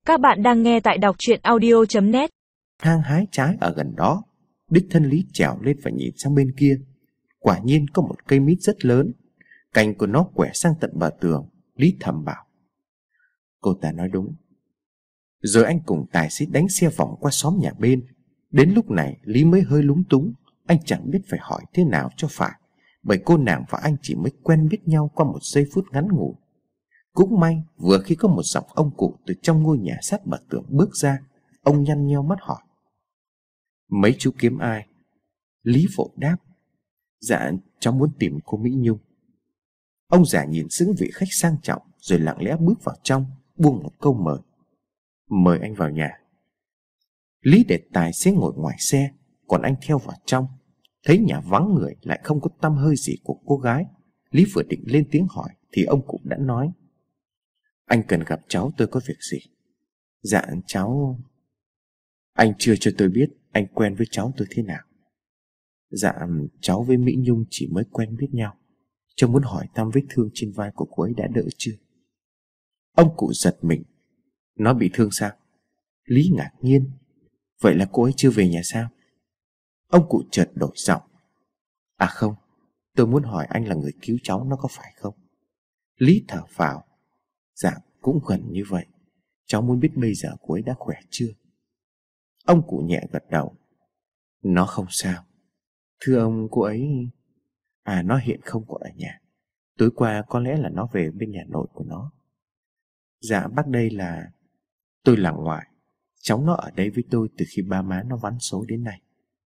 Các bạn đang nghe tại đọc truyện audio.net. Hang hái trái ở gần đó. Đích thân Lý trèo lên và nhìn sang bên kia. Quả nhiên có một cây mít rất lớn, cành của nó quẻ sang tận bờ tường. Lý thầm bảo: cô ta nói đúng. Rồi anh cùng tài xế đánh xe vòng qua xóm nhà bên. Đến lúc này Lý mới hơi lúng túng. Anh chẳng biết phải hỏi thế nào cho phải, bởi cô nàng và anh chỉ mới quen biết nhau qua một giây phút ngắn ngủi. Cũng may vừa khi có một giọng ông cụ từ trong ngôi nhà sát bờ tường bước ra, ông nhăn nheo mắt hỏi: mấy chú kiếm ai? Lý vội đáp: dạ cháu muốn tìm cô Mỹ Nhung. Ông già nhìn xứng vị khách sang trọng, rồi lặng lẽ bước vào trong, buông một câu mời: mời anh vào nhà. Lý để tài xế ngồi ngoài xe, còn anh theo vào trong. Thấy nhà vắng người, lại không có tăm hơi gì của cô gái. Lý vừa định lên tiếng hỏi thì ông cụ đã nói: anh cần gặp cháu, tôi có việc gì? Dạ cháu... Anh chưa cho tôi biết anh quen với cháu tôi thế nào. Dạ cháu với Mỹ Nhung chỉ mới quen biết nhau. Cháu muốn hỏi thăm vết thương trên vai của cô ấy đã đỡ chưa? Ông cụ giật mình: nó bị thương sao? Lý ngạc nhiên: vậy là cô ấy chưa về nhà sao? Ông cụ chợt đổi giọng: à không, tôi muốn hỏi anh là người cứu cháu nó có phải không? Lý thở phào: dạ cũng gần như vậy. Cháu muốn biết bây giờ cô ấy đã khỏe chưa? Ông cụ nhẹ gật đầu: nó không sao. Thưa ông, cô ấy... à, nó hiện không có ở nhà. Tối qua có lẽ là nó về bên nhà nội của nó. Dạ bác, đây là... tôi là ngoại. Cháu nó ở đây với tôi từ khi ba má nó vắn số đến nay.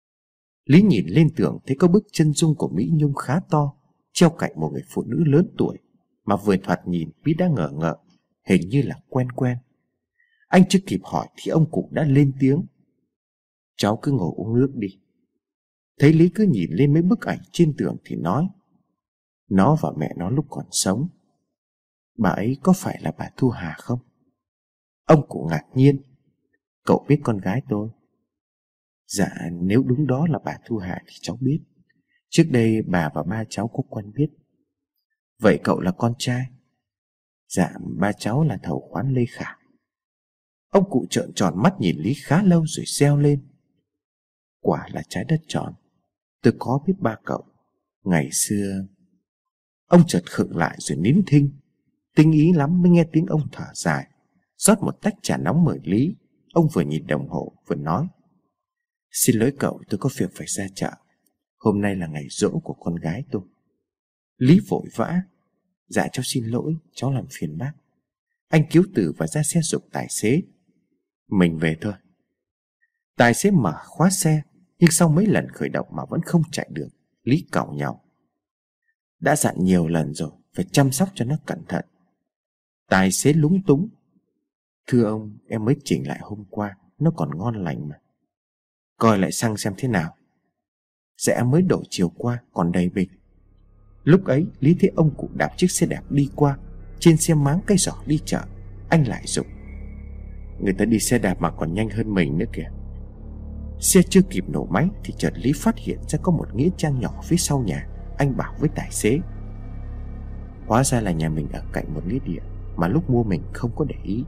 Lý nhìn lên tường thấy có bức chân dung của Mỹ Nhung khá to, treo cạnh một người phụ nữ lớn tuổi, mà vừa thoạt nhìn Lý đã ngờ ngợ, hình như là quen quen. Anh chưa kịp hỏi thì ông cụ đã lên tiếng: cháu cứ ngồi uống nước đi. Thấy Lý cứ nhìn lên mấy bức ảnh trên tường thì nói: nó và mẹ nó lúc còn sống. Bà ấy có phải là bà Thu Hà không? Ông cụ ngạc nhiên: cậu biết con gái tôi? Dạ nếu đúng đó là bà Thu Hà thì cháu biết. Trước đây bà và ba cháu có quen biết. Vậy cậu là con trai? Dạ ba cháu là thầu khoán Lê Khả. Ông cụ trợn tròn mắt nhìn Lý khá lâu rồi reo lên: quả là trái đất tròn. Tôi có biết ba cậu. Ngày xưa... Ông chợt khựng lại rồi nín thinh. Tinh ý lắm mới nghe tiếng ông thở dài, rót một tách trà nóng mời Lý. Ông vừa nhìn đồng hồ vừa nói: xin lỗi cậu, tôi có việc phải ra chợ. Hôm nay là ngày giỗ của con gái tôi. Lý vội vã: dạ cháu xin lỗi, cháu làm phiền bác. Anh cứu từ và ra xe giục tài xế: mình về thôi. Tài xế mở khóa xe, nhưng sau mấy lần khởi động mà vẫn không chạy được. Lý càu nhàu: đã dặn nhiều lần rồi, phải chăm sóc cho nó cẩn thận. Tài xế lúng túng: thưa ông, em mới chỉnh lại hôm qua, nó còn ngon lành mà. Coi lại xăng xem thế nào. Dạ em mới đổ chiều qua, còn đầy bình. Lúc ấy Lý thấy ông cụ đạp chiếc xe đẹp đi qua, trên xe máng cây giỏ đi chợ. Anh lại dục: người ta đi xe đạp mà còn nhanh hơn mình nữa kìa. Xe chưa kịp nổ máy thì chợt Lý phát hiện ra có một nghĩa trang nhỏ phía sau nhà. Anh bảo với tài xế: hóa ra là nhà mình ở cạnh một nghĩa địa mà lúc mua mình không có để ý.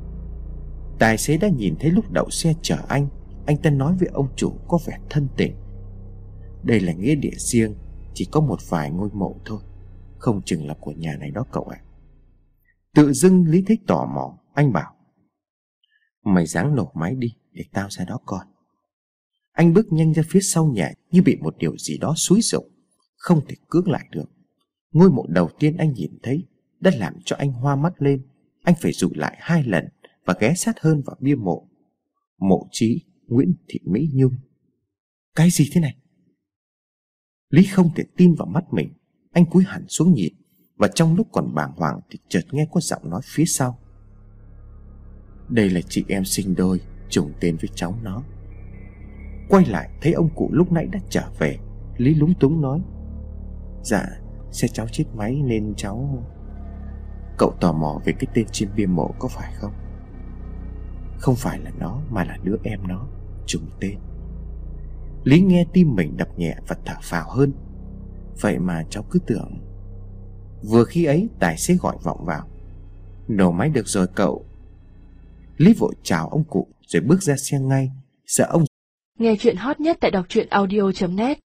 Tài xế đã nhìn thấy lúc đậu xe chở anh ta nói với ông chủ có vẻ thân tình: đây là nghĩa địa riêng, chỉ có một vài ngôi mộ thôi, không chừng là của nhà này đó cậu ạ. Tự dưng Lý thấy tò mò, anh bảo: mày ráng nổ máy đi để tao ra đó coi. Anh bước nhanh ra phía sau nhà như bị một điều gì đó xúi giục, không thể cưỡng lại được. Ngôi mộ đầu tiên anh nhìn thấy đã làm cho anh hoa mắt lên. Anh phải dụi lại 2 lần và ghé sát hơn vào bia mộ. Mộ chí Nguyễn Thị Mỹ Nhung. Cái gì thế này? Lý không thể tin vào mắt mình. Anh cúi hẳn xuống nhìn, và trong lúc còn bàng hoàng thì chợt nghe có giọng nói phía sau: đây là chị em sinh đôi, trùng tên với cháu nó. Quay lại thấy ông cụ lúc nãy đã trở về. Lý lúng túng nói: dạ xe cháu chết máy nên cháu... Cậu tò mò về cái tên trên bia mộ có phải không? Không phải là nó, mà là đứa em nó, trùng tên. Lý nghe tim mình đập nhẹ và thở phào hơn. Vậy mà cháu cứ tưởng... Vừa khi ấy tài xế gọi vọng vào: nổ máy được rồi cậu. Lý vội chào ông cụ rồi bước ra xe ngay, sợ ông. Nghe chuyện hot nhất tại đọc truyện audio.net